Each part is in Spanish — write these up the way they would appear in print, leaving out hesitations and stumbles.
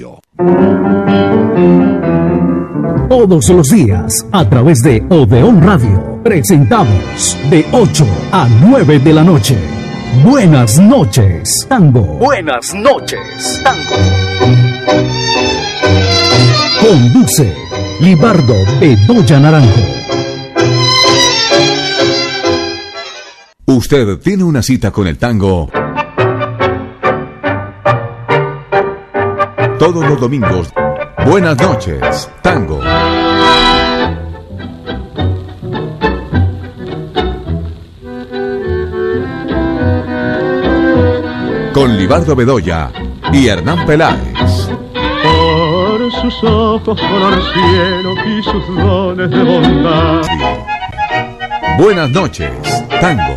Radio. Todos los días, a través de Odeón Radio, presentamos de 8 a 9 de la noche. Buenas noches, Tango. Buenas noches, Tango. Conduce Libardo Bedoya Naranjo. Usted tiene una cita con el tango todos los domingos. Buenas noches, Tango. Con Libardo Bedoya y Hernán Peláez. Por sus ojos color cielo y sus dones de bondad. Buenas noches, Tango.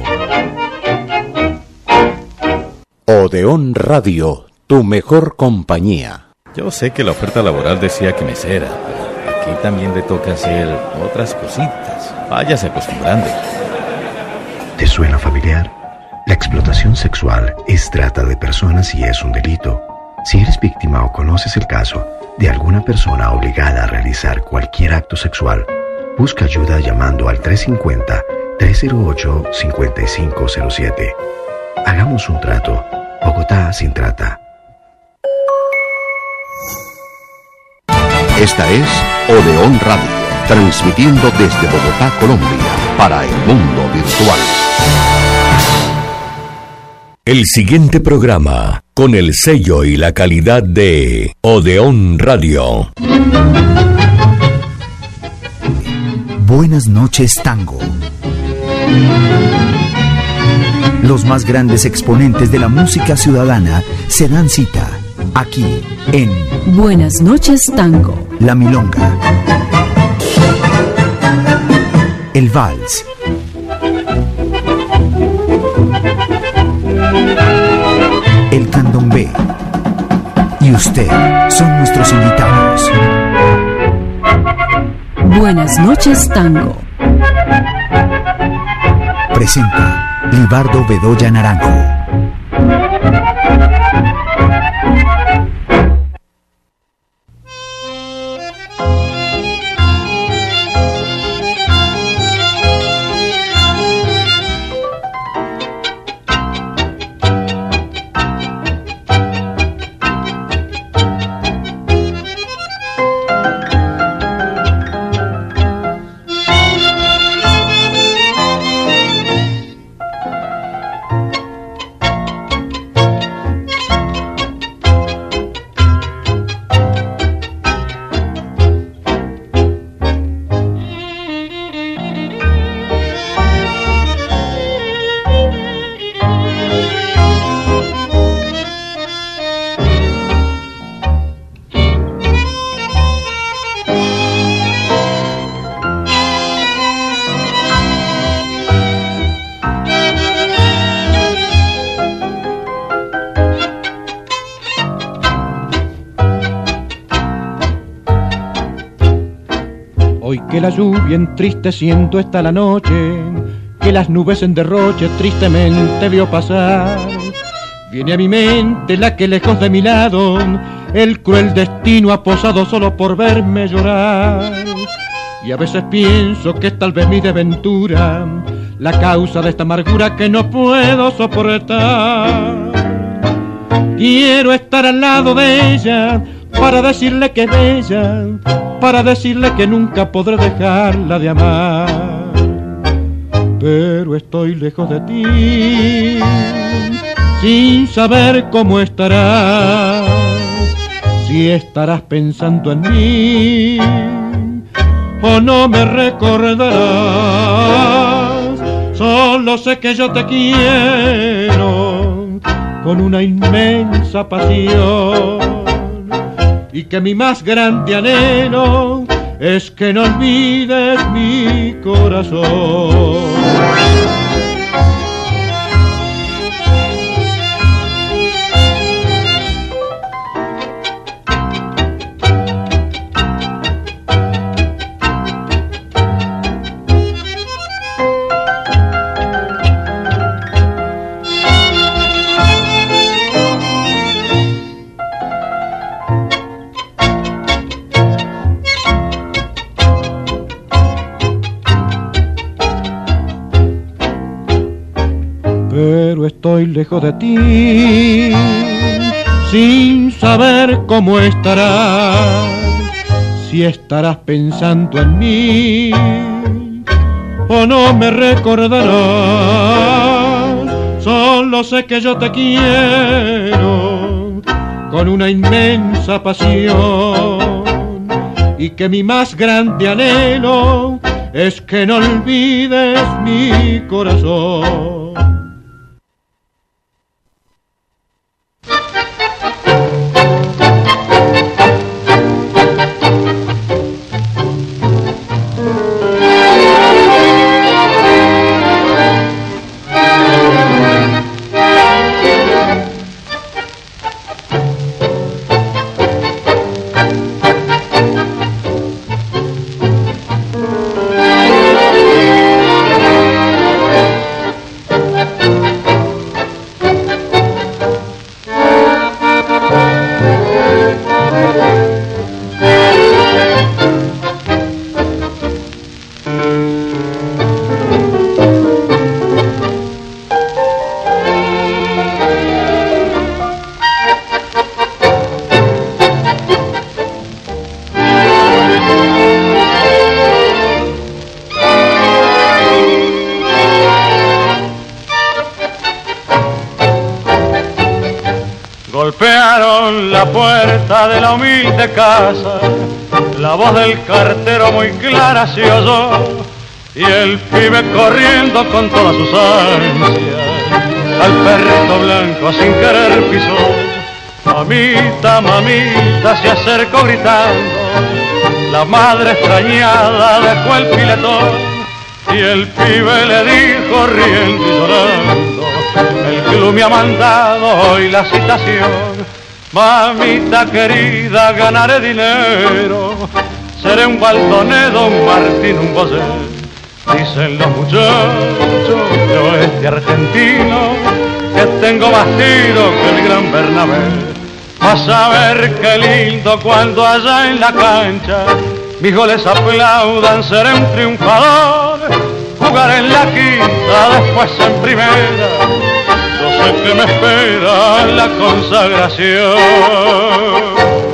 Odeón Radio, tu mejor compañía. Yo sé que la oferta laboral decía que mesera, pero aquí también le toca hacer otras cositas. Váyase acostumbrando. ¿Te suena familiar? La explotación sexual es trata de personas y es un delito. Si eres víctima o conoces el caso de alguna persona obligada a realizar cualquier acto sexual, busca ayuda llamando al 350-308-5507. Hagamos un trato. Bogotá sin trata. Esta es Odeón Radio, transmitiendo desde Bogotá, Colombia, para el mundo virtual. El siguiente programa, con el sello y la calidad de Odeón Radio. Buenas noches, Tango. Los más grandes exponentes de la música ciudadana se dan cita aquí en Buenas noches, Tango. La Milonga, el Vals, el Candombe y usted son nuestros invitados. Buenas noches, Tango. Presenta Libardo Bedoya Naranjo. Que la lluvia entristeciendo está la noche, que las nubes en derroche tristemente vio pasar. Viene a mi mente la que lejos de mi lado el cruel destino ha posado solo por verme llorar. Y a veces pienso que es tal vez mi desventura la causa de esta amargura que no puedo soportar. Quiero estar al lado de ella para decirle que es bella, para decirle que nunca podré dejarla de amar. Pero estoy lejos de ti, sin saber cómo estarás, si estarás pensando en mí o no me recordarás. Solo sé que yo te quiero con una inmensa pasión y que mi más grande anhelo es que no olvides mi corazón. lejos de ti, sin saber cómo estarás, si estarás pensando en mí o no me recordarás. Solo sé que yo te quiero con una inmensa pasión y que mi más grande anhelo es que no olvides mi corazón. Golpearon la puerta de la humilde casa, la voz del cartero muy clara se oyó, y el pibe corriendo con todas sus ansias, al perrito blanco sin querer pisó. Mamita, mamita, se acercó gritando, la madre extrañada dejó el piletón, y el pibe le dijo riendo y llorando, el club me ha mandado hoy la citación. Mamita querida, ganaré dinero, seré un Baldonedo, un Martín, un Bosé. Dicen los muchachos de oeste argentino que tengo más tiro que el gran Bernabé. Vas a ver qué lindo cuando allá en la cancha mis goles aplaudan, seré un triunfador. Jugaré en la quinta, después en primera, yo sé que me espera la consagración.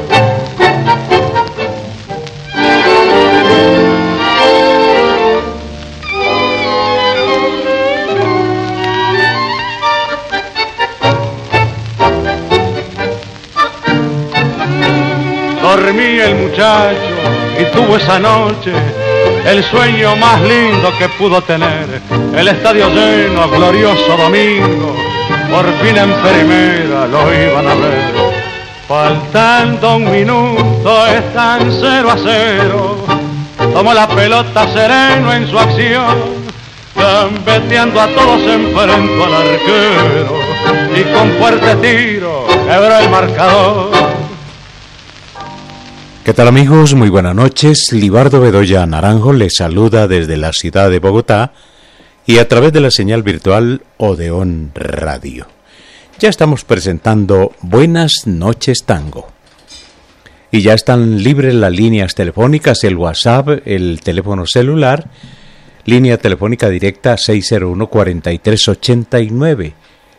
Dormí el muchacho y tuvo esa noche el sueño más lindo que pudo tener. El estadio lleno, glorioso domingo, por fin en primera lo iban a ver. Faltando un minuto están 0-0, tomó la pelota sereno en su acción, gambeteando a todos enfrentó al arquero y con fuerte tiro quebró el marcador. ¿Qué tal, amigos? Muy buenas noches. Libardo Bedoya Naranjo les saluda desde la ciudad de Bogotá y a través de la señal virtual Odeón Radio. Ya estamos presentando Buenas Noches Tango. Y ya están libres las líneas telefónicas, el WhatsApp, el teléfono celular, línea telefónica directa 601-4389,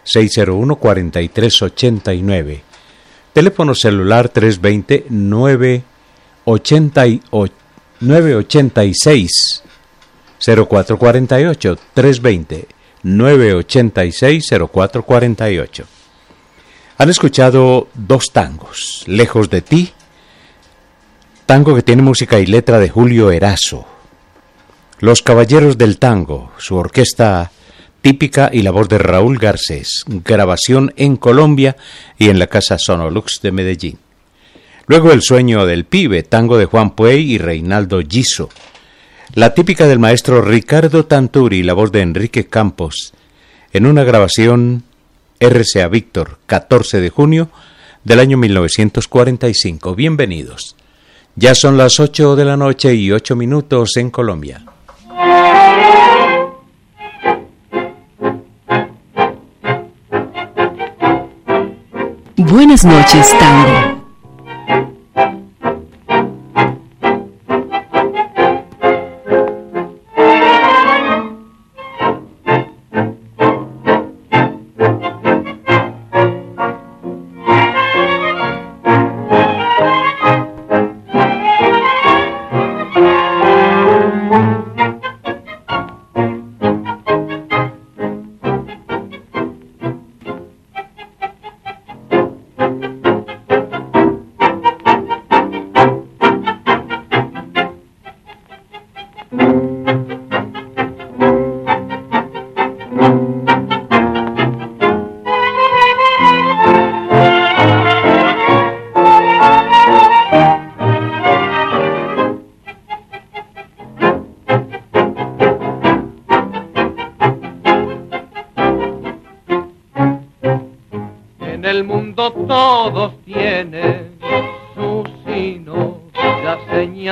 601-4389, teléfono celular 320-986 0448, 320-986 0448. Han escuchado dos tangos, Lejos de ti, tango que tiene música y letra de Julio Erazo. Los Caballeros del Tango, su orquesta típica y la voz de Raúl Garcés, grabación en Colombia y en la Casa Sonolux de Medellín. Luego El Sueño del Pibe, tango de Juan Puey y Reinaldo Giso. La típica del maestro Ricardo Tanturi y la voz de Enrique Campos, en una grabación RCA Víctor, 14 de junio del año 1945. Bienvenidos. Ya son las 8 de la noche y 8 minutos en Colombia. Buenas noches, tango.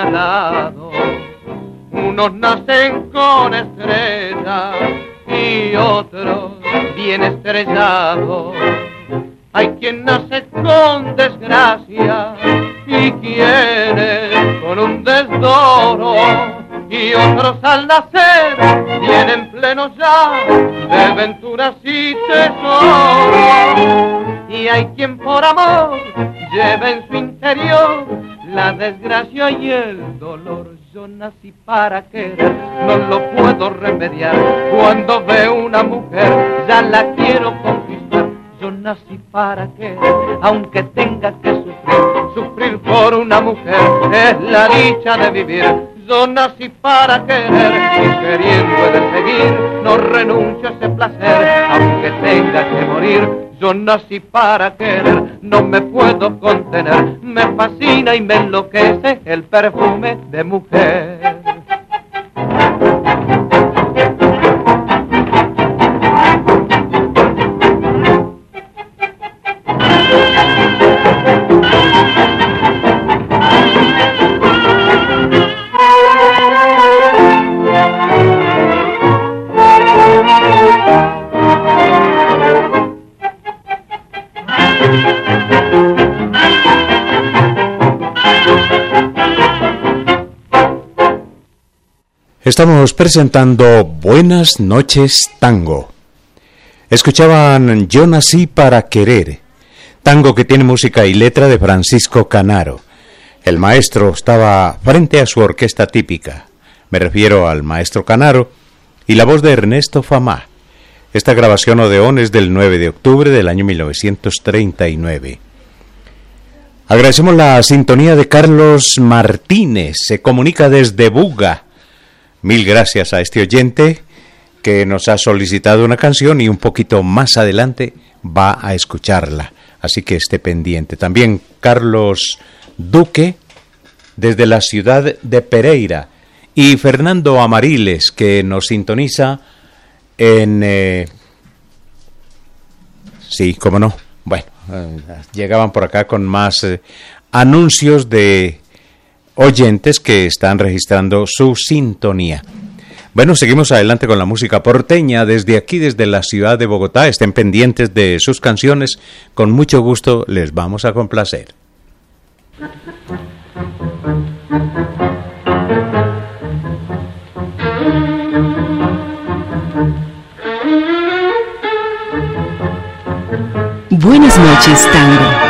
lado. Unos nacen con estrellas y otros bien estrellados. Hay quien nace con desgracia y quienes con un desdoro, y otros al nacer vienen plenos ya de venturas y tesoros. Y hay quien por amor lleva en su interior la desgracia y el dolor. Yo nací para querer, no lo puedo remediar. Cuando veo una mujer ya la quiero conquistar. Yo nací para querer, aunque tenga que sufrir por una mujer es la dicha de vivir. Yo nací para querer y queriendo he de seguir, no renuncio a ese placer, aunque tenga que morir. Yo nací para querer, no me puedo contener, me fascina y me enloquece el perfume de mujer. Estamos presentando Buenas noches Tango. Escuchaban Yo nací para querer, tango que tiene música y letra de Francisco Canaro. El maestro estaba frente a su orquesta típica, me refiero al maestro Canaro, y la voz de Ernesto Famá. Esta grabación Odeón es del 9 de octubre del año 1939. Agradecemos la sintonía de Carlos Martínez, se comunica desde Buga. Mil gracias a este oyente que nos ha solicitado una canción y un poquito más adelante va a escucharla. Así que esté pendiente. También Carlos Duque desde la ciudad de Pereira y Fernando Amariles que nos sintoniza en... Sí, cómo no. Bueno, llegaban por acá con más anuncios de oyentes que están registrando su sintonía. Bueno, seguimos adelante con la música porteña desde aquí, desde la ciudad de Bogotá. Estén pendientes de sus canciones. Con mucho gusto les vamos a complacer. Buenas noches, Tango.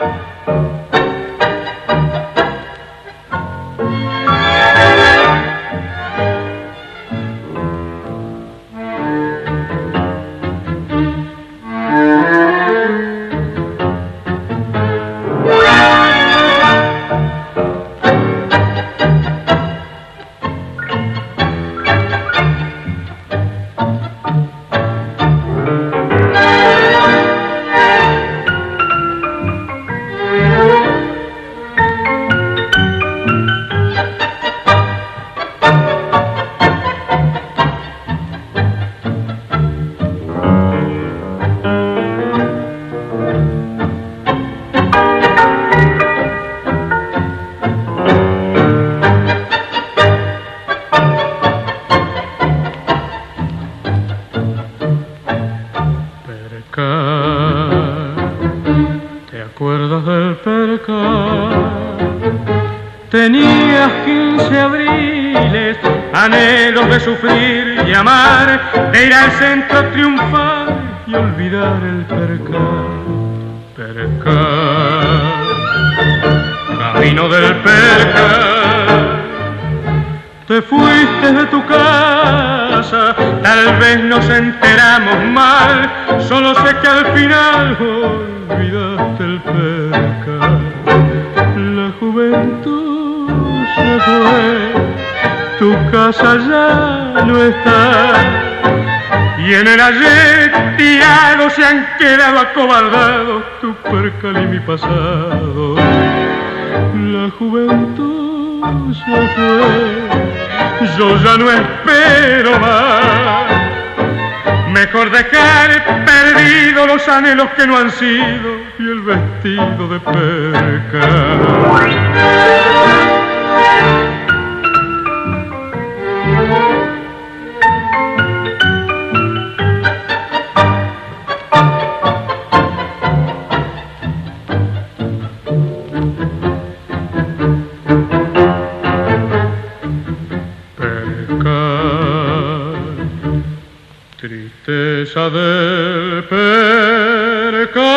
Tenías 15 abriles, anhelos de sufrir y amar, de ir al centro a triunfar y olvidar el percal. Percal, camino del percal. Te fuiste de tu casa, tal vez nos enteramos mal, solo sé que al final olvidaste el percal. La juventud se fue, tu casa ya no está, y en el ayer tirado se han quedado acobardados tu percal y mi pasado. La juventud se fue, yo ya no espero más, mejor dejar perdidos los anhelos que no han sido y el vestido de percal. tristeza del percal.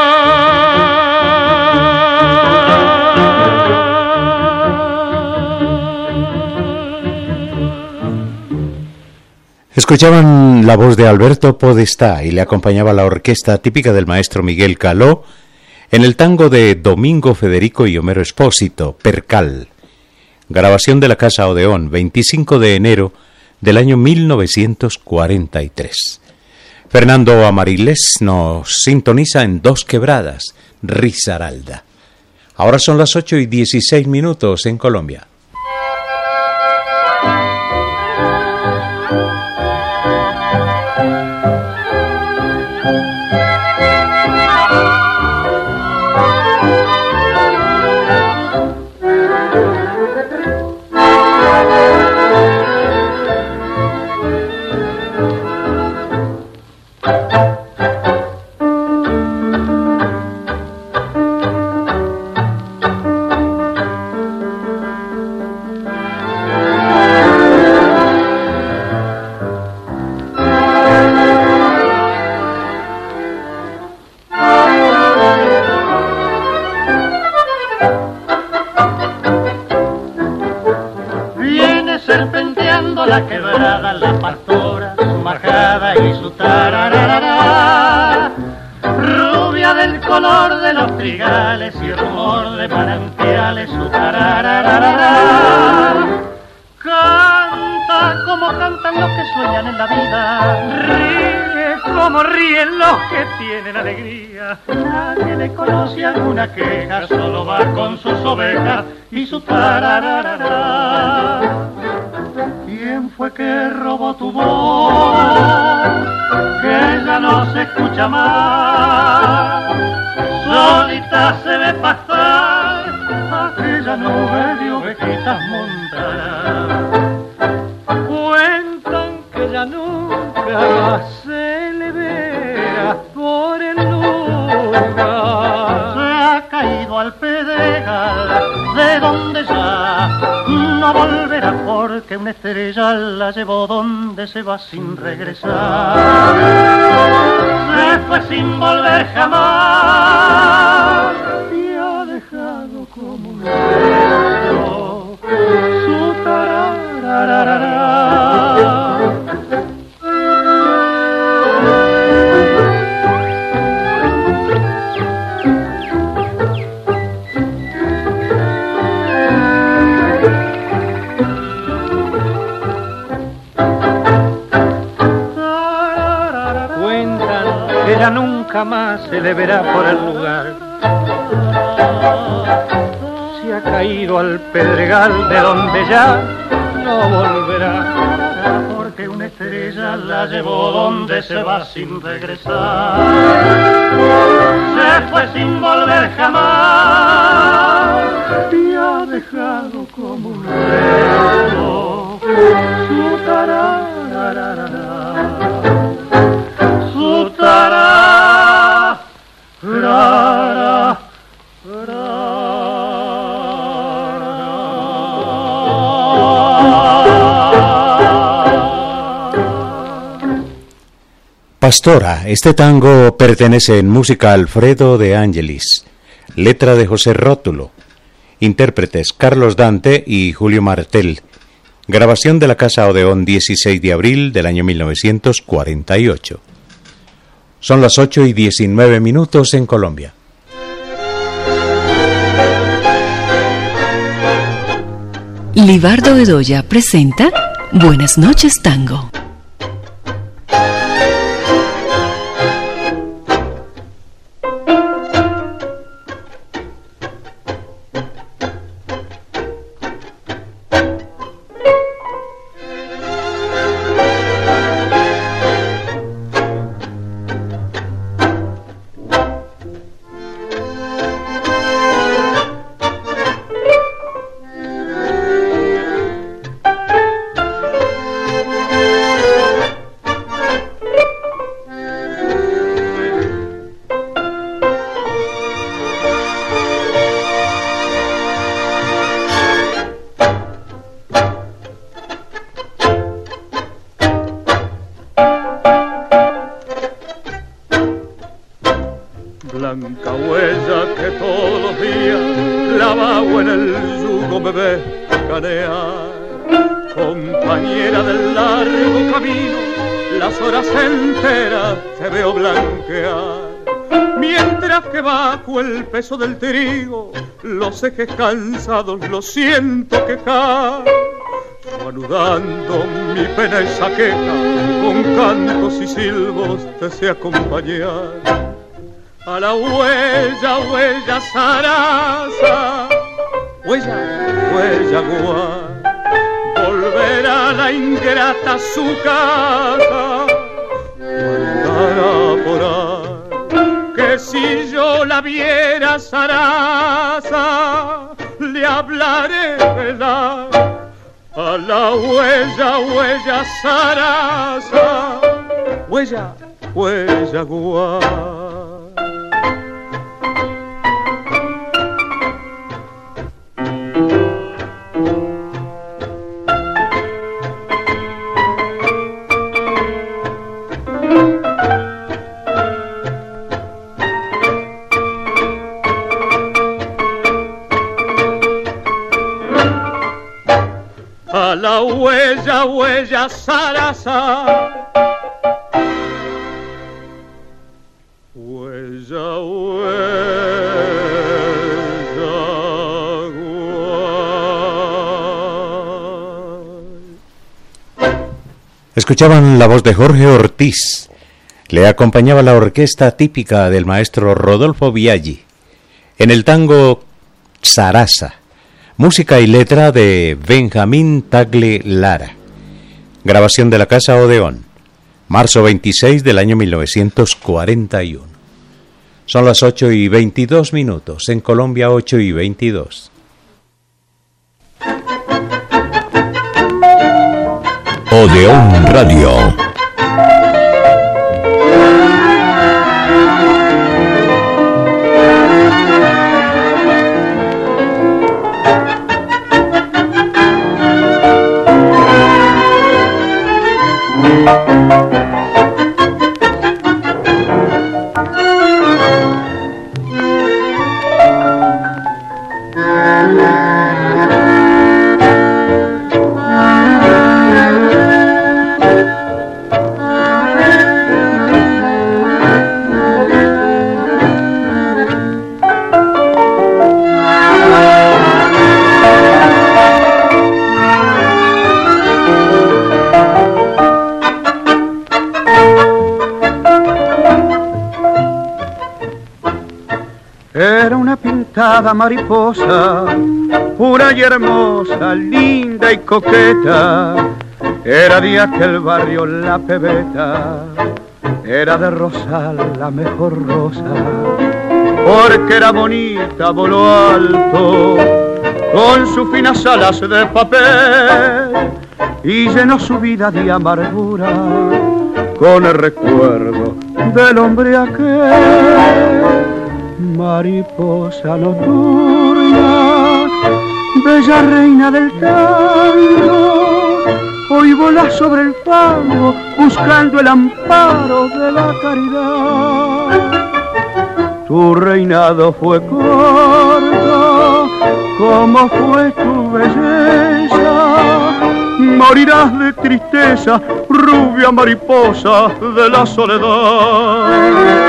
Escuchaban la voz de Alberto Podestá y le acompañaba la orquesta típica del maestro Miguel Caló en el tango de Domingo Federico y Homero Espósito, Percal. Grabación de la Casa Odeón, 25 de enero del año 1943. Fernando Amariles nos sintoniza en Dos Quebradas, Risaralda. Ahora son las 8:16 en Colombia. La quebrada, la pastora, su majada y su tarararara, rubia del color de los trigales y rumor de manantiales, su tarararara, canta como cantan los que sueñan en la vida, ríe como ríen los que tienen alegría, nadie le conoce alguna queja, solo va con sus ovejas y su tarararara. ¿Quién fue que robó tu voz? Que ya no se escucha más. Solita se ve pasar aquella nube de ovejitas montadas. Cuentan que ya nunca se le verá por el lugar. Se ha caído al pedregal de donde ya no volverá, porque una estrella la llevó donde se va sin regresar. Se fue sin volver jamás y ha dejado como un resto su tarararara. Ella nunca más se le verá por el lugar. Se ha caído al pedregal de donde ya no volverá, porque una estrella la llevó donde se va sin regresar. Se fue sin volver jamás y ha dejado como un resto su tarararara. Pastora, este tango pertenece en música a Alfredo de Angelis, letra de José Rótulo, intérpretes Carlos Dante y Julio Martel, grabación de la Casa Odeón 16 de abril del año 1948. Son las 8:19 en Colombia. Libardo Bedoya presenta Buenas noches, Tango. o en el yugo me ves canear. Compañera del largo camino, las horas enteras te veo blanquear. Mientras que bajo el peso del trigo, los ejes cansados los siento quejar. Yo anudando mi pena esa queja, con cantos y silbos te sé acompañar. A la huella, huella zaraza, huella guar, volverá la ingrata a su casa, andará por ahí. Que si yo la viera zaraza, le hablaré de la. A la huella zaraza, huella guar. La huella zaraza, huella Escuchaban la voz de Jorge Ortiz. Le acompañaba la orquesta típica del maestro Rodolfo Biaggi en el tango Zaraza. Música y letra de Benjamín Tagle Lara. Grabación de la Casa Odeón, marzo 26 del año 1941. Son las 8:22, en Colombia 8:22. Odeón Radio. Mariposa, pura y hermosa, linda y coqueta, era de aquel barrio la pebeta, era de Rosal la mejor rosa, porque era bonita, voló alto, con sus finas alas de papel, y llenó su vida de amargura, con el recuerdo del hombre aquel. Mariposa nocturna, bella reina del tango, hoy volás sobre el fango buscando el amparo de la caridad. Tu reinado fue corto, como fue tu belleza, morirás de tristeza, rubia mariposa de la soledad.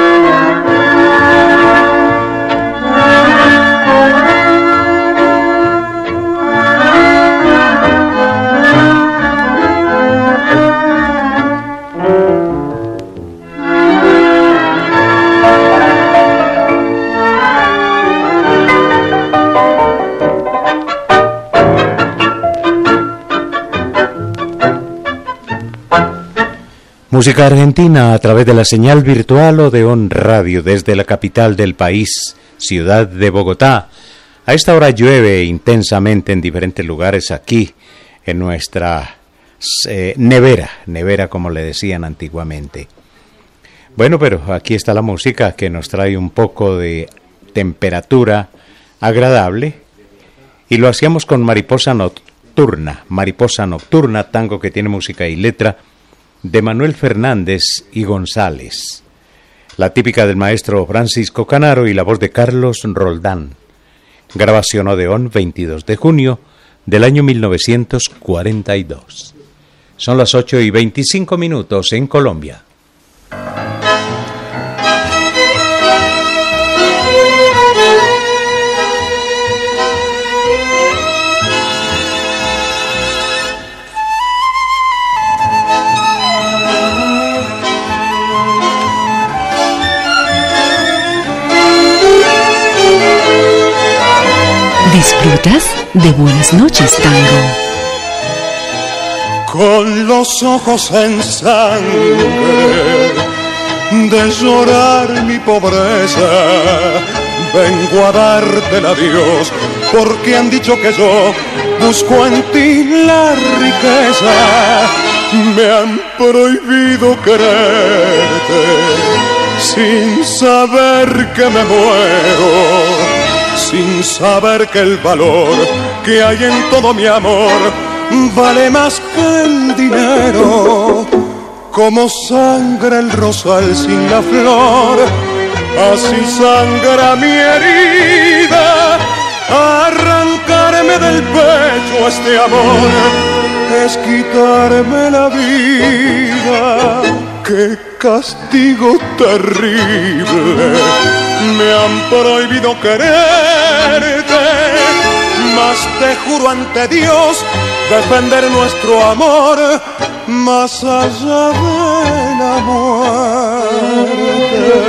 Música argentina a través de la señal virtual Odeón Radio desde la capital del país, ciudad de Bogotá. A esta hora llueve intensamente en diferentes lugares aquí, en nuestra nevera como le decían antiguamente. Bueno, pero aquí está la música que nos trae un poco de temperatura agradable y lo hacíamos con Mariposa Nocturna, tango que tiene música y letra de Manuel Fernández y González, la típica del maestro Francisco Canaro y la voz de Carlos Roldán. Grabación Odeón, 22 de junio del año 1942. Son las 8:25 en Colombia. Disfrutas de Buenas noches, Tango. Con los ojos en sangre de llorar mi pobreza, vengo a darte el adiós, porque han dicho que yo busco en ti la riqueza. Me han prohibido quererte sin saber que me muero, sin saber que el valor que hay en todo mi amor vale más que el dinero. Como sangra el rosal sin la flor, así sangra mi herida. Arrancarme del pecho este amor es quitarme la vida. ¡Qué castigo terrible! Me han prohibido quererte, mas te juro ante Dios defender nuestro amor más allá de la muerte.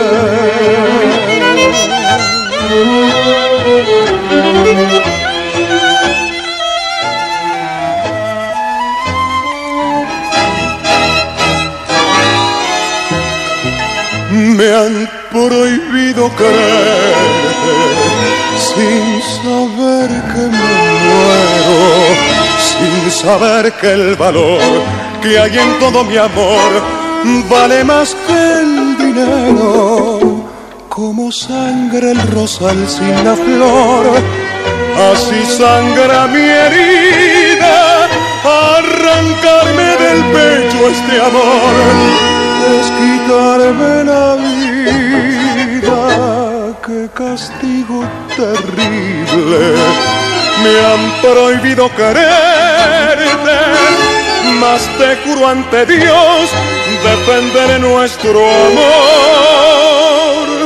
Me han prohibido quererte sin saber que me muero, sin saber que el valor que hay en todo mi amor vale más que el dinero. Como sangra el rosal sin la flor, así sangra mi herida. Arrancarme del pecho este amor es quitarme la vida. ¡Qué castigo terrible! Me han prohibido quererte, mas te juro ante Dios defenderé nuestro amor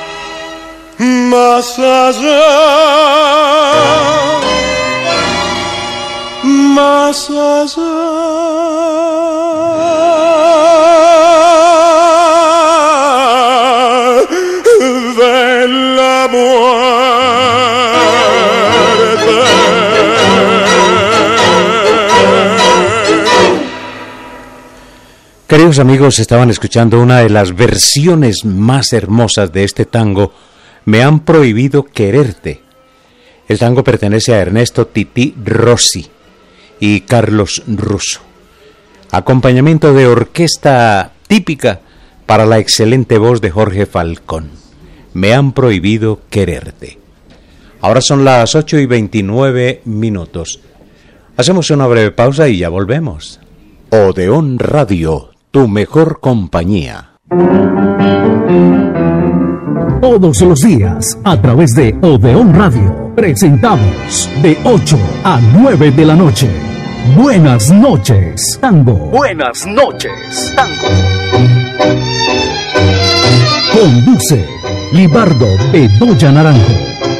más allá de la muerte. Queridos amigos, estaban escuchando una de las versiones más hermosas de este tango, Me han prohibido quererte. El tango pertenece a Ernesto Tití Rossi y Carlos Russo. Acompañamiento de orquesta típica para la excelente voz de Jorge Falcón. Me han prohibido quererte. Ahora son las 8:29. Hacemos una breve pausa y ya volvemos. Odeón Radio, tu mejor compañía. Todos los días, a través de Odeón Radio, presentamos de 8 a 9 de la noche. Buenas noches, Tango. Buenas noches, Tango. Conduce Libardo Bedoya Naranjo.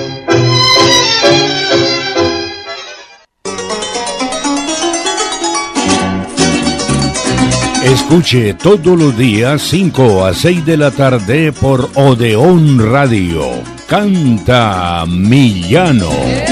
Escuche todos los días 5 a 6 de la tarde por Odeón Radio. Canta Millano.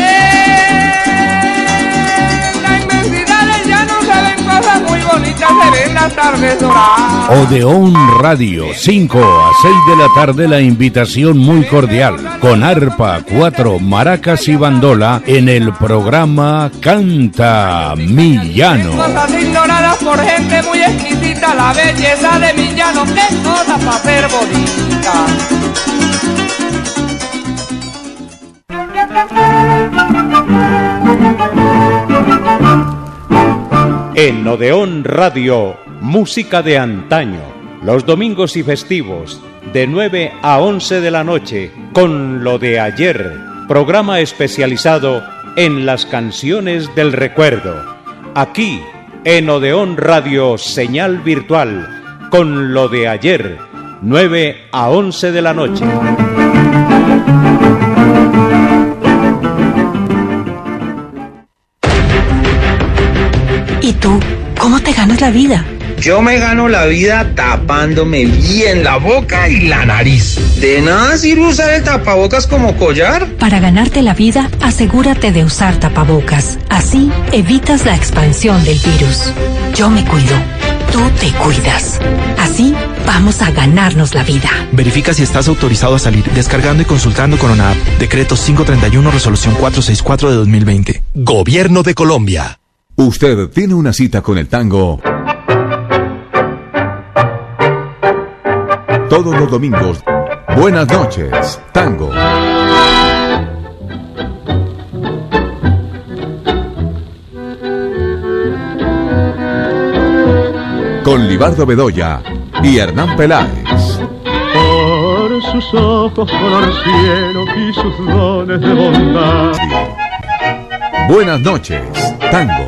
La inmensidad del llano se ven cosas muy bonitas, se ven las tardes doradas. Odeón Radio, 5 a 6 de la tarde, la invitación muy cordial, con arpa, 4 maracas y bandola en el programa Canta Millano. Cosas ignoradas por gente muy exquisita, la belleza de Millano, qué cosa para ser bonita. En Odeón Radio, música de antaño, los domingos y festivos, de 9 a 11 de la noche, con lo de ayer, programa especializado en las canciones del recuerdo, aquí en Odeón Radio Señal Virtual, con lo de ayer, 9 a 11 de la noche. ¿Y tú, cómo te ganas la vida? Yo me gano la vida tapándome bien la boca y la nariz. ¿De nada sirve usar el tapabocas como collar? Para ganarte la vida, asegúrate de usar tapabocas. Así, evitas la expansión del virus. Yo me cuido. Tú te cuidas. Así, vamos a ganarnos la vida. Verifica si estás autorizado a salir descargando y consultando Corona-App. Decreto 531, resolución 464 de 2020. Gobierno de Colombia. Usted tiene una cita con el tango todos los domingos. Buenas noches, tango. Con Libardo Bedoya y Hernán Peláez. Por sus ojos color cielo y sus dones de bondad. Buenas noches, tango.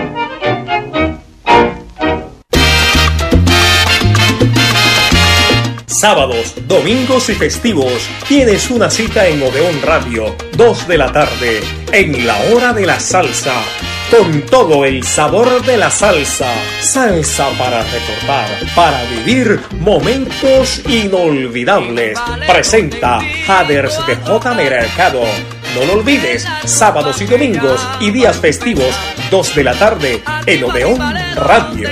Sábados, domingos y festivos tienes una cita en Odeón Radio, 2 de la tarde, en la hora de la salsa, con todo el sabor de la salsa. Salsa para recordar, para vivir momentos inolvidables. Presenta Haders de J. Mercado. No lo olvides, sábados y domingos y días festivos, 2 de la tarde, en Odeón Radio.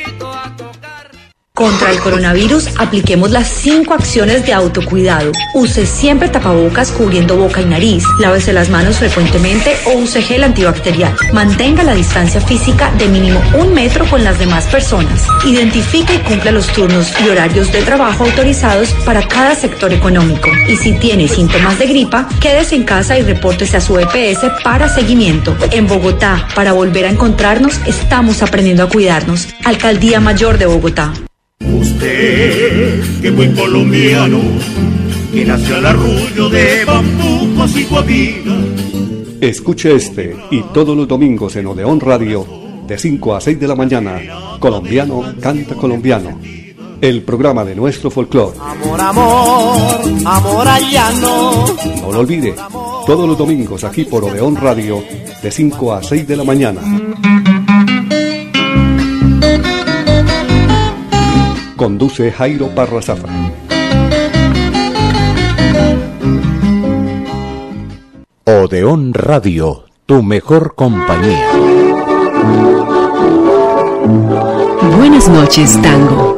Contra el coronavirus, apliquemos las 5 acciones de autocuidado. Use siempre tapabocas cubriendo boca y nariz. Lávese las manos frecuentemente o use gel antibacterial. Mantenga la distancia física de mínimo 1 metro con las demás personas. Identifique y cumpla los turnos y horarios de trabajo autorizados para cada sector económico. Y si tiene síntomas de gripa, quédese en casa y repórtese a su EPS para seguimiento. En Bogotá, para volver a encontrarnos, estamos aprendiendo a cuidarnos. Alcaldía Mayor de Bogotá. Usted, que buen colombiano, que nació al arrullo de bambucos y guabinas. Escuche este y todos los domingos en Odeón Radio, de 5 a 6 de la mañana, Colombiano Canta Colombiano, el programa de nuestro folclore. Amor, amor, amor al llano. No lo olvide, todos los domingos aquí por Odeón Radio, de 5 a 6 de la mañana. Conduce Jairo Parra Zafra. Odeón Radio, tu mejor compañía. Buenas noches, tango.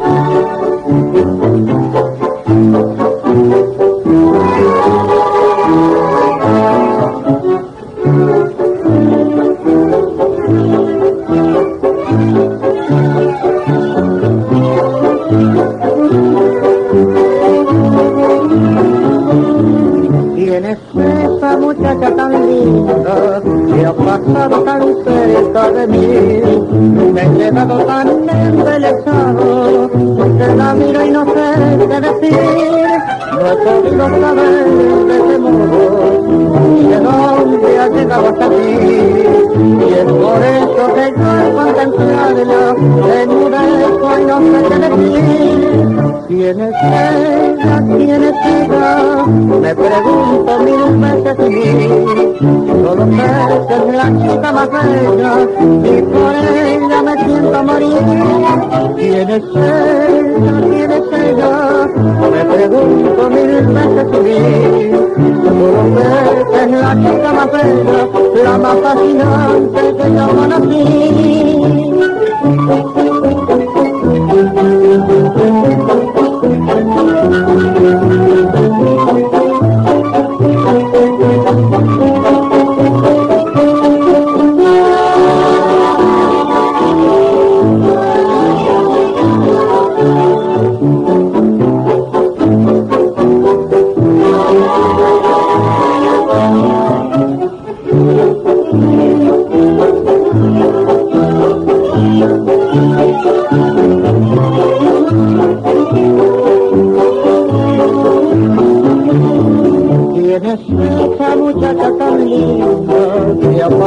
Muchacha tan linda que ha pasado tan cerca de mí, me he quedado tan embelesado porque la miro y no sé qué decir, no he podido saber de qué modo ni de dónde ha llegado hasta aquí, y es por eso que yo al contemplarla enmudezco y no sé qué decir. ¿Quién es ella? ¿Quién es ella? Me pregunto 1000 veces y solo sé que es la chica más bella y por ella me siento morir. ¿Quién es ella? ¿Quién es ella? Me pregunto 1000 veces y solo sé que es la chica más bella, la más fascinante que yo conocí.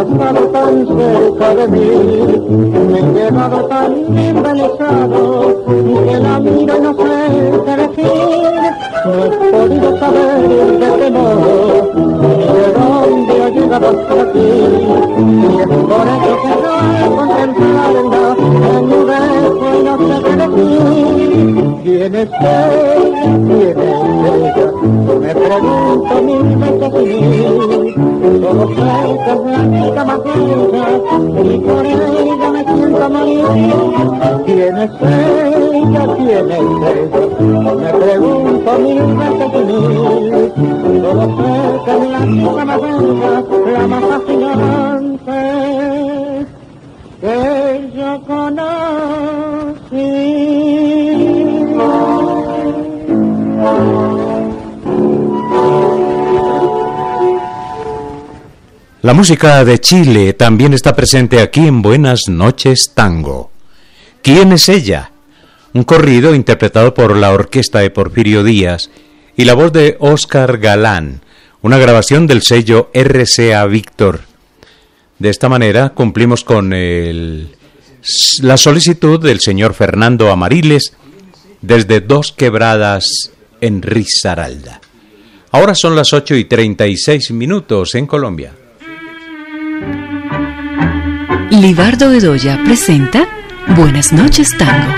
pasado tan cerca de mí, me he quedado tan embelesado que la miro y no sé qué decir. No he podido saber de qué modo ni de dónde ha llegado hasta aquí, y es por eso que no he contemplarla, enmudezco y no sé qué decir. ¿Quién es ella? ¿Quién es ella? Me pregunto mil veces y mil. Solo sé que es la chica más bella y por ella me siento morir. ¿Quién es ella? ¿Quién es ella? Me pregunto mil veces y mil. Solo sé que es la chica más bella, la más fascinante que yo conocí. La música de Chile también está presente aquí en Buenas Noches Tango. ¿Quién es ella? Un corrido interpretado por la orquesta de Porfirio Díaz y la voz de Óscar Galán, una grabación del sello RCA Víctor. De esta manera cumplimos con la solicitud del señor Fernando Amariles desde Dos Quebradas en Risaralda. Ahora son las 8:36 en Colombia. Libardo Bedoya presenta Buenas Noches Tango.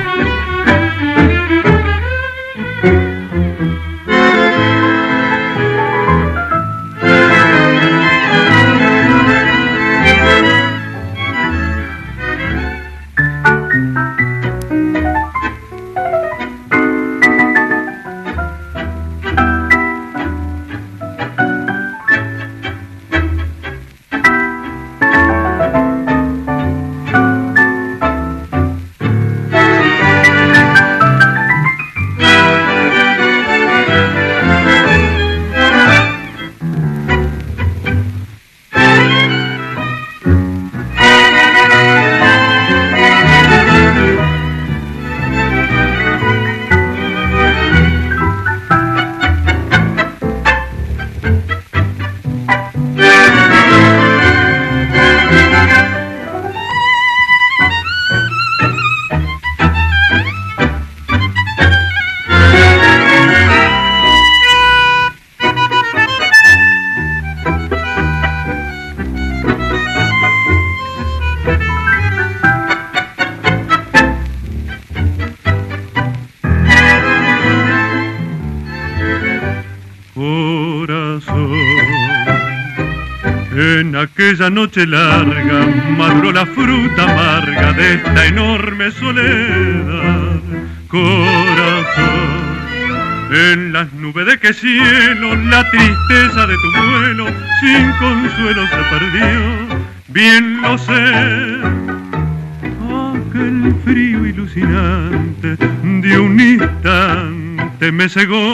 En aquella noche larga maduró la fruta amarga de esta enorme soledad. Corazón, en las nubes de qué cielo la tristeza de tu vuelo sin consuelo se perdió. Bien lo sé, aquel frío ilucinante de un instante me cegó.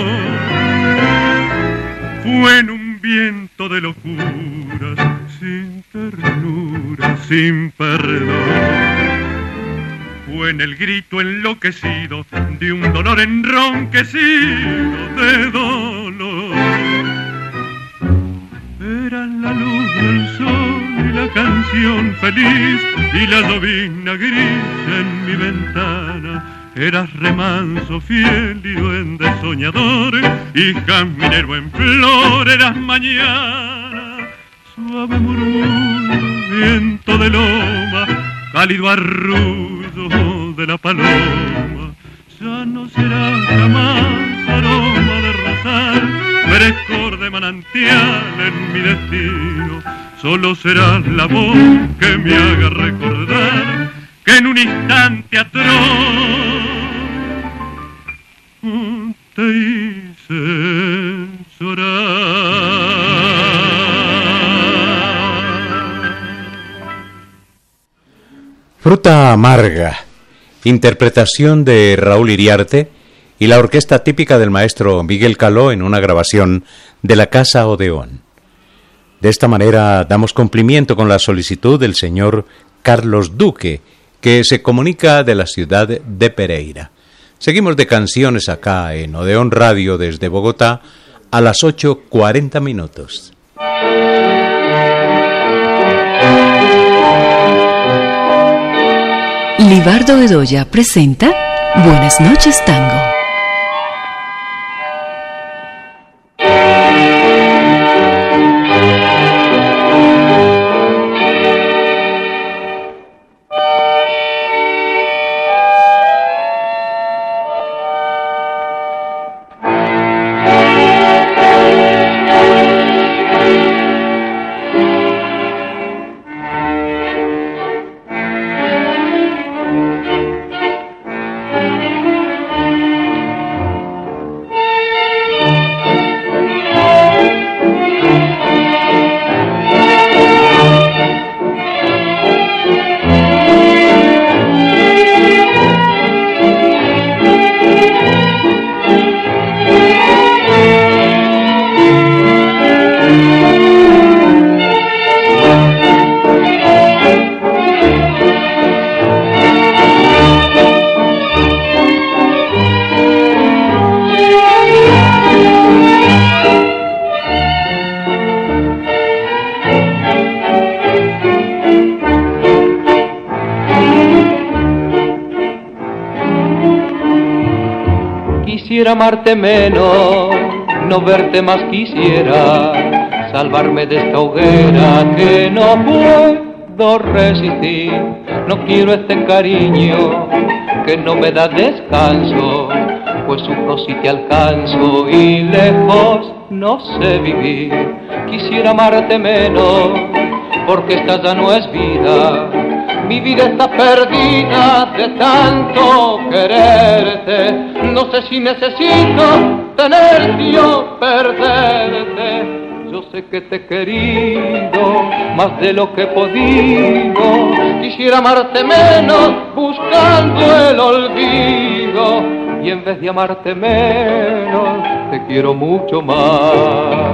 Fue en un viento de locuras, sin ternura, sin perdón. Fue en el grito enloquecido de un dolor enronquecido de dolor. Era la luz del sol y la canción feliz y la llovizna gris en mi ventana. Eras remanso fiel y duende soñador, y caminero en flor eras mañana. Suave murmullo, viento de loma, cálido arrullo de la paloma. Ya no serás jamás aroma de rosal, frescor de manantial en mi destino. Solo serás la voz que me haga recordar que en un instante atroz te hice llorar. Fruta amarga, interpretación de Raúl Iriarte y la orquesta típica del maestro Miguel Caló en una grabación de la Casa Odeón. De esta manera damos cumplimiento con la solicitud del señor Carlos Duque, que se comunica de la ciudad de Pereira. Seguimos de canciones acá en Odeón Radio desde Bogotá a las 8:40. Libardo Bedoya presenta Buenas noches, Tango. Quisiera amarte menos, no verte más quisiera, salvarme de esta hoguera que no puedo resistir. No quiero este cariño que no me da descanso, pues sufro si te alcanzo y lejos no sé vivir. Quisiera amarte menos, porque esta ya no es vida. Mi vida está perdida de tanto quererte. No sé si necesito tenerte o perderte. Yo sé que te he querido más de lo que he podido. Quisiera amarte menos buscando el olvido. Y en vez de amarte menos, te quiero mucho más.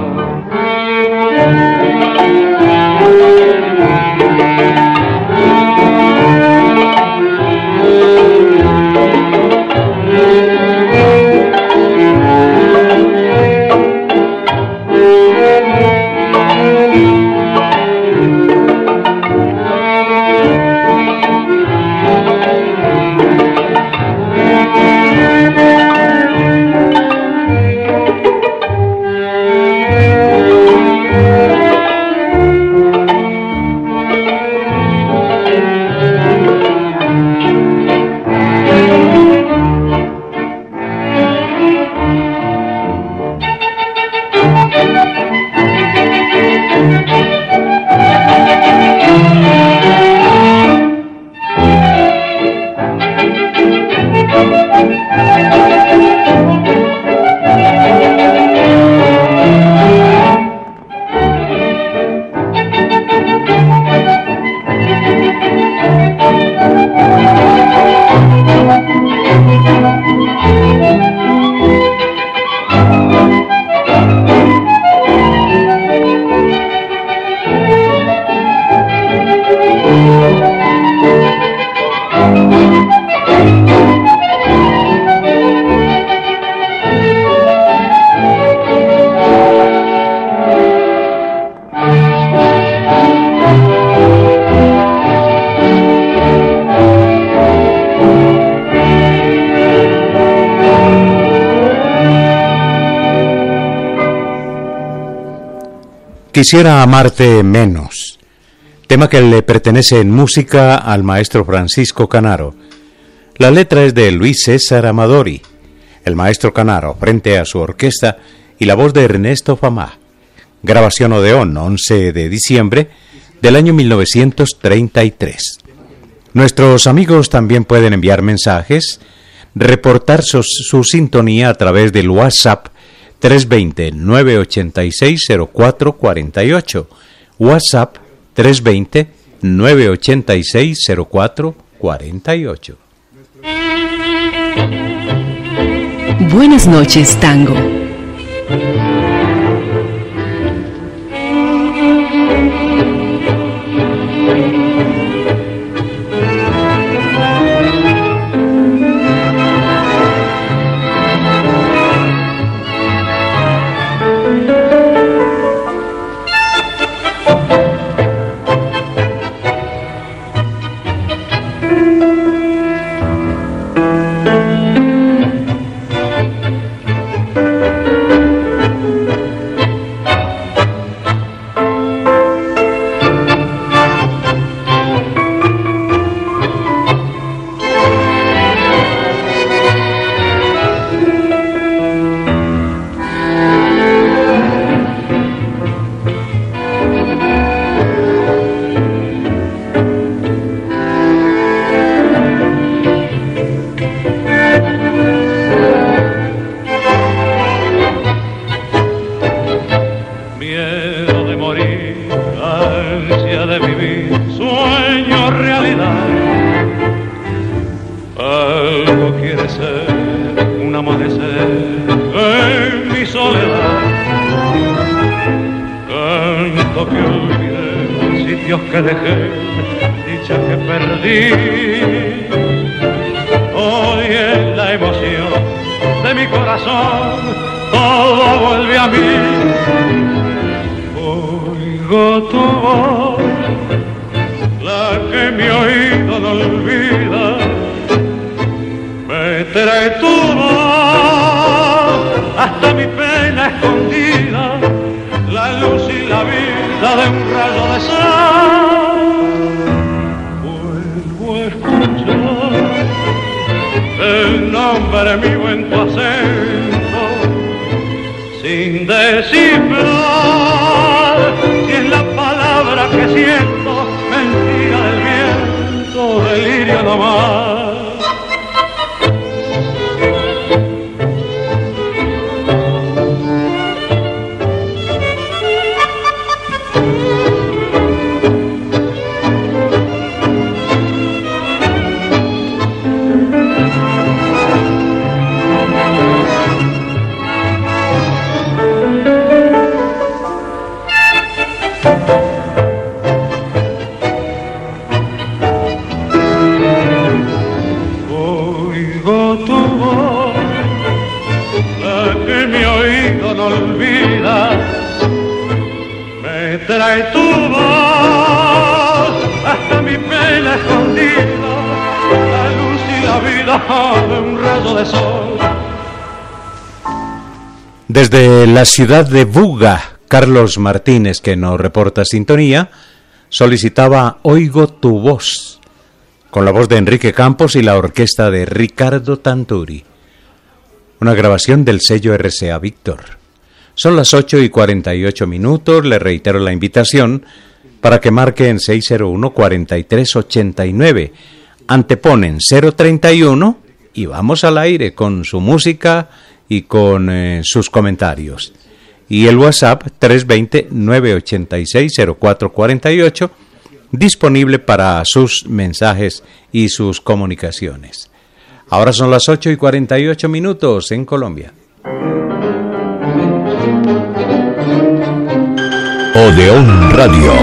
Quisiera amarte menos, tema que le pertenece en música al maestro Francisco Canaro. La letra es de Luis César Amadori, el maestro Canaro frente a su orquesta y la voz de Ernesto Famá. Grabación Odeón, 11 de diciembre del año 1933. Nuestros amigos también pueden enviar mensajes, reportar su sintonía a través del WhatsApp 320-986-0448. WhatsApp 320-986-0448. Buenas noches, Tango. vicios que dejé, dicha que perdí. Hoy es la emoción de mi corazón, todo vuelve a mí. Oigo tu voz, la que mi oído no olvida. Me trae tu voz hasta mi pena escondida, la luz y la vida de un rayo de sol. Vuelvo a escuchar el nombre mío en tu acento, sin descifrar si es la palabra que siento, mentira del viento, delirio nomás. Trae tu voz hasta mi pena escondida, la luz y la vida de un rayo de sol. Desde la ciudad de Buga, Carlos Martínez, que nos reporta sintonía, solicitaba Oigo tu voz, con la voz de Enrique Campos y la orquesta de Ricardo Tanturi. Una grabación del sello RCA Víctor. Son las 8:48, le reitero la invitación para que marquen 601-4389, anteponen 031 y vamos al aire con su música y con sus comentarios. Y el WhatsApp 320-986-0448, disponible para sus mensajes y sus comunicaciones. Ahora son las 8:48 en Colombia. Odeón Radio.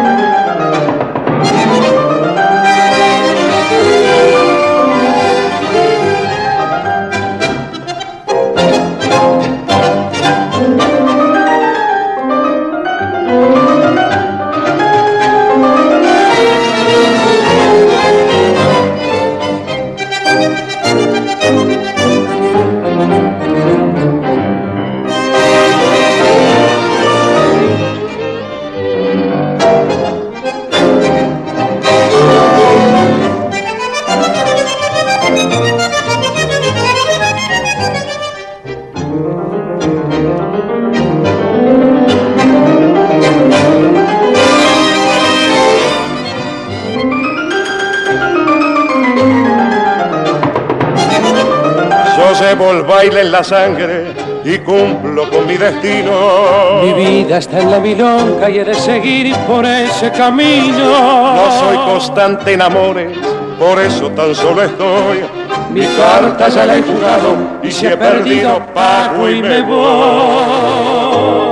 Llevo el baile en la sangre y cumplo con mi destino. Mi vida está en la milonga y he de seguir por ese camino. No soy constante en amores, por eso tan solo estoy. Mi carta ya la he jugado y si he perdido pago y me voy.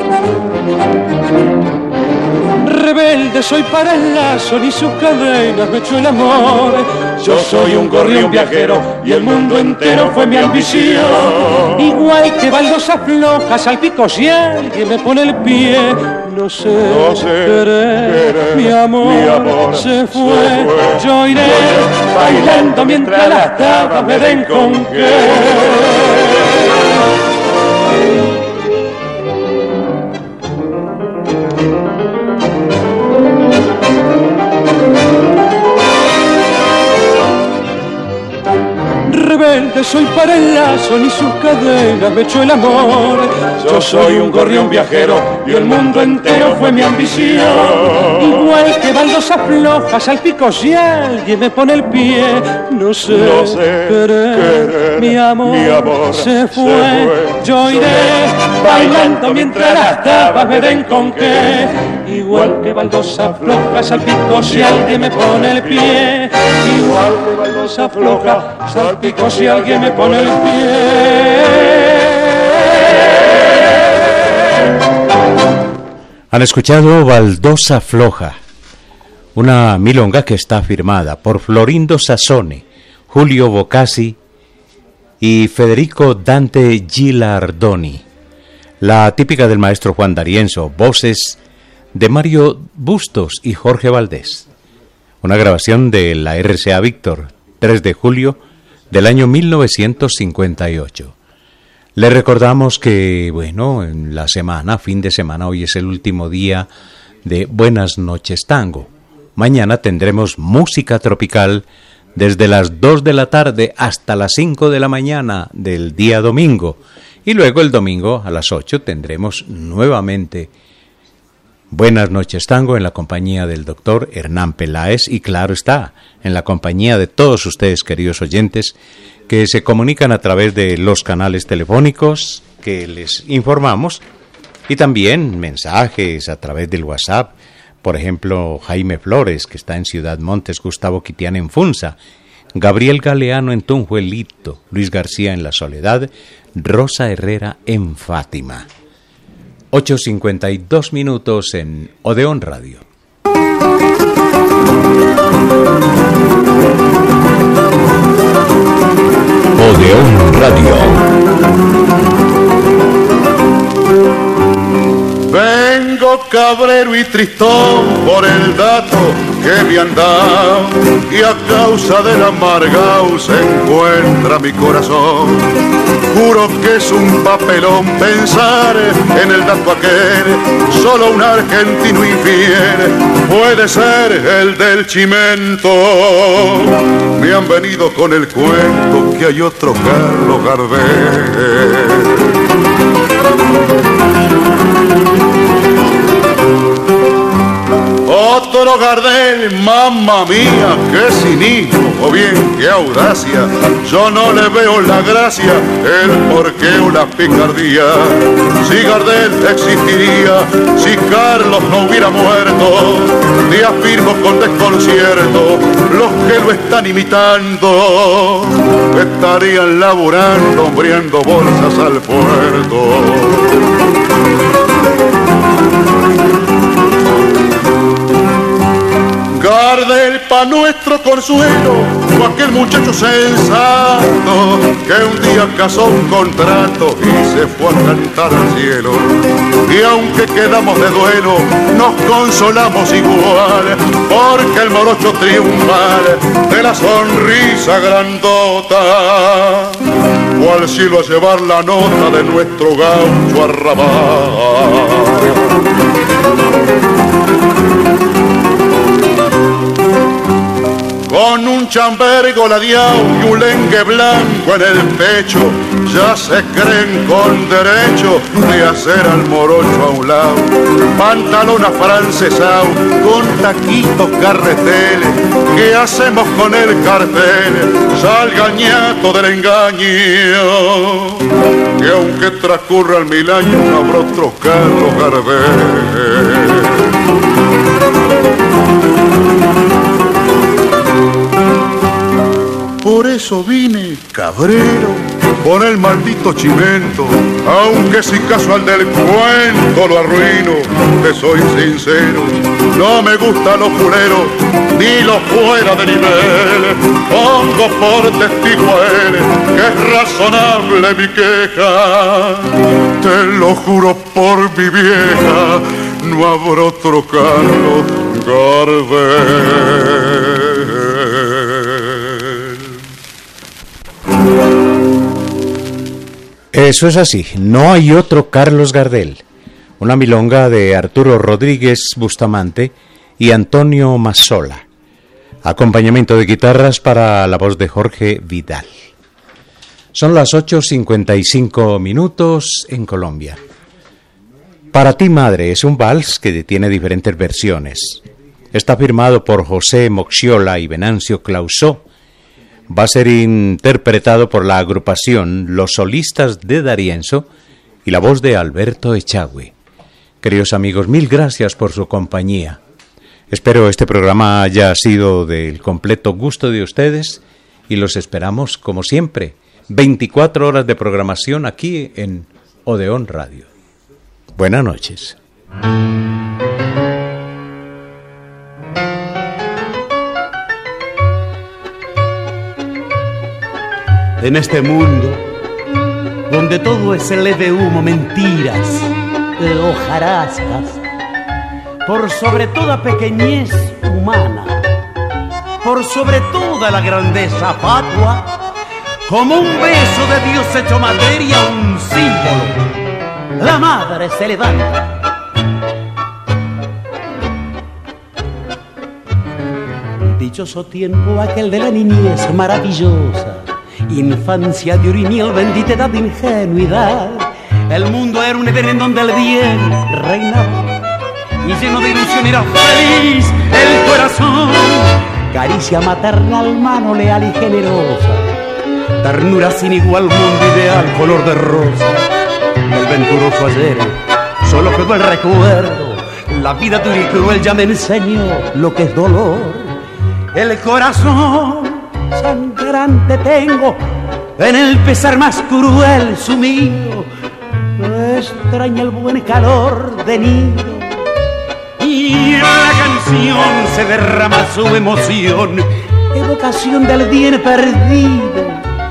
Rebelde soy para el lazo, ni sus cadenas me echó el amor. Yo soy un gorrión viajero y el mundo entero fue mi ambición. Igual que baldosas flojas al pico si alguien me pone el pie. No sé querer, mi amor se fue. Yo iré bailando mientras las tabas me den con qué. Rebelde soy para el lazo, ni sus cadenas me echó el amor. Yo soy un gorrión viajero y el mundo entero fue mi ambición. Igual que baldosas flojas al pico si alguien me pone el pie. No sé querer, mi amor se fue. Yo iré bailando mientras las tapas me den con qué. Igual que baldosas flojas al pico si alguien me pone el pie. Igual que baldosas flojas al pico si alguien me pone el pie. Han escuchado Baldosa Floja, Una milonga que está firmada por Florindo Sassone, Julio Bocassi y Federico Dante Gilardoni. La típica del maestro Juan D'Arienzo, voces de Mario Bustos y Jorge Valdés. Una grabación de la RCA Víctor, 3 de julio del año 1958. Le recordamos que, bueno, en la semana, fin de semana, hoy es el último día de Buenas Noches Tango. Mañana tendremos música tropical desde las 2 de la tarde hasta las 5 de la mañana del día domingo. Y luego el domingo a las 8 tendremos nuevamente Buenas Noches Tango en la compañía del doctor Hernán Peláez y, claro está, en la compañía de todos ustedes, queridos oyentes, que se comunican a través de los canales telefónicos que les informamos y también mensajes a través del WhatsApp. Por ejemplo, Jaime Flores, que está en Ciudad Montes, Gustavo Quitián en Funza, Gabriel Galeano en Tunjuelito, Luis García en La Soledad, Rosa Herrera en Fátima. 8:52 minutos en Odeón Radio. Odeón Radio. Vengo cabrero y tristón por el dato que me han dado, y a causa del amargao se encuentra mi corazón. Juro que es un papelón pensar en el dato aquel, solo un argentino infiel puede ser el del Chimento. Me han venido con el cuento que hay otro Carlos Gardel. Otro Gardel, mamma mía, qué cinismo, o bien qué audacia. Yo no le veo la gracia, el porqué o la picardía. Si Gardel existiría, si Carlos no hubiera muerto, te afirmo con desconcierto, los que lo están imitando estarían laburando, hombriendo bolsas al puerto. Gardel pa' nuestro consuelo, fue aquel muchacho sensato que un día casó un contrato y se fue a cantar al cielo. Y aunque quedamos de duelo, nos consolamos igual, porque el morocho triunfal de la sonrisa grandota fue al cielo a llevar la nota de nuestro gaucho arrabal. Con un chambergo ladeado y un lengue blanco en el pecho, ya se creen con derecho de hacer al morocho a un lado. Pantalón afrancesado con taquitos carreteles, ¿qué hacemos con el cartel? Salga ñato del engaño, que aunque transcurran 1000 años no habrá otro Carlos Gardel. Por eso vine cabrero con el maldito Chimento, aunque si caso al del cuento lo arruino, te soy sincero, no me gustan los culeros ni los fuera de nivel. Pongo por testigo a él que es razonable mi queja, te lo juro por mi vieja, no habrá otro Carlos Gardel. Eso es así, no hay otro Carlos Gardel. Una milonga de Arturo Rodríguez Bustamante y Antonio Mazzola. Acompañamiento de guitarras para la voz de Jorge Vidal. Son las 8:55 minutos en Colombia. Para ti, madre, es un vals que tiene diferentes versiones. Está firmado por José Moxiola y Venancio Clausó. Va a ser interpretado por la agrupación Los Solistas de D'Arienzo y la voz de Alberto Echagüe. Queridos amigos, mil gracias por su compañía. Espero este programa haya sido del completo gusto de ustedes y los esperamos, como siempre, 24 horas de programación aquí en Odeón Radio. Buenas noches. En este mundo donde todo es leve humo, mentiras, hojarascas, por sobre toda pequeñez humana, por sobre toda la grandeza fatua, como un beso de Dios hecho materia, un símbolo, la madre se levanta. Dichoso tiempo aquel de la niñez maravillosa, infancia de orimiel, bendita edad de ingenuidad. El mundo era un Edén en donde el bien reinaba y lleno de ilusión era feliz el corazón. Caricia maternal, mano leal y generosa, ternura sin igual, mundo ideal, color de rosa. El venturoso ayer solo quedó el recuerdo, la vida dura y cruel ya me enseñó lo que es dolor. El corazón sangrante tengo, en el pesar más cruel sumido, extraña el buen calor de nido, y en la canción se derrama su emoción, evocación del bien perdido.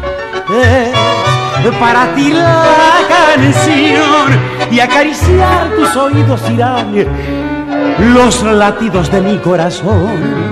Es para ti la canción, y acariciar tus oídos irán los latidos de mi corazón.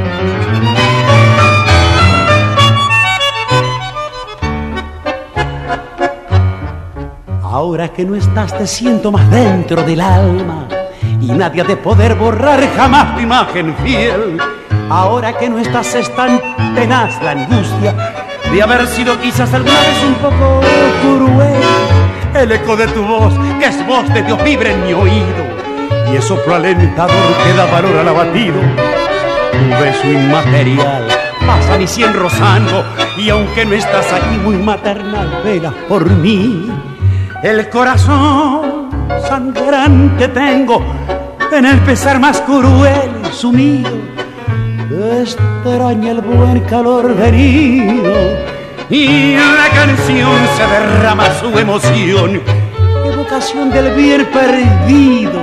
Ahora que no estás te siento más dentro del alma, y nadie ha de poder borrar jamás tu imagen fiel. Ahora que no estás es tan tenaz la angustia de haber sido quizás alguna vez un poco cruel. El eco de tu voz, que es voz de Dios, vibra en mi oído, y es soplo alentador que da valor al abatido. Tu beso inmaterial pasa mi sien rozando, y aunque no estás aquí muy maternal, velas por mí. El corazón sangrante tengo, en el pesar más cruel sumido, extraña el buen calor venido, y en la canción se derrama su emoción, evocación del bien perdido.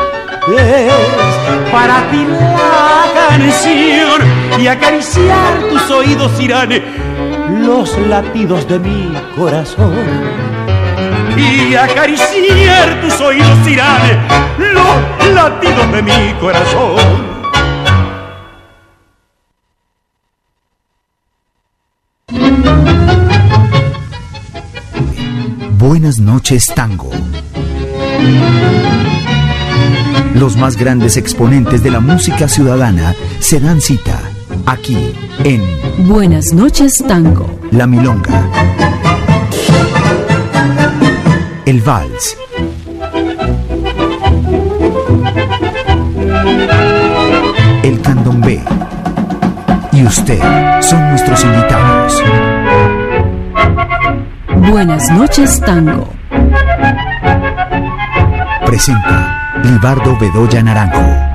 Es para ti la canción, y acariciar tus oídos irán los latidos de mi corazón. Y acariciar tus oídos irán los latidos de mi corazón. Buenas noches, tango. Los más grandes exponentes de la música ciudadana se dan cita aquí en Buenas noches, tango. La milonga, el vals, el candombe y usted son nuestros invitados. Buenas noches, tango. Presenta Libardo Bedoya Naranjo.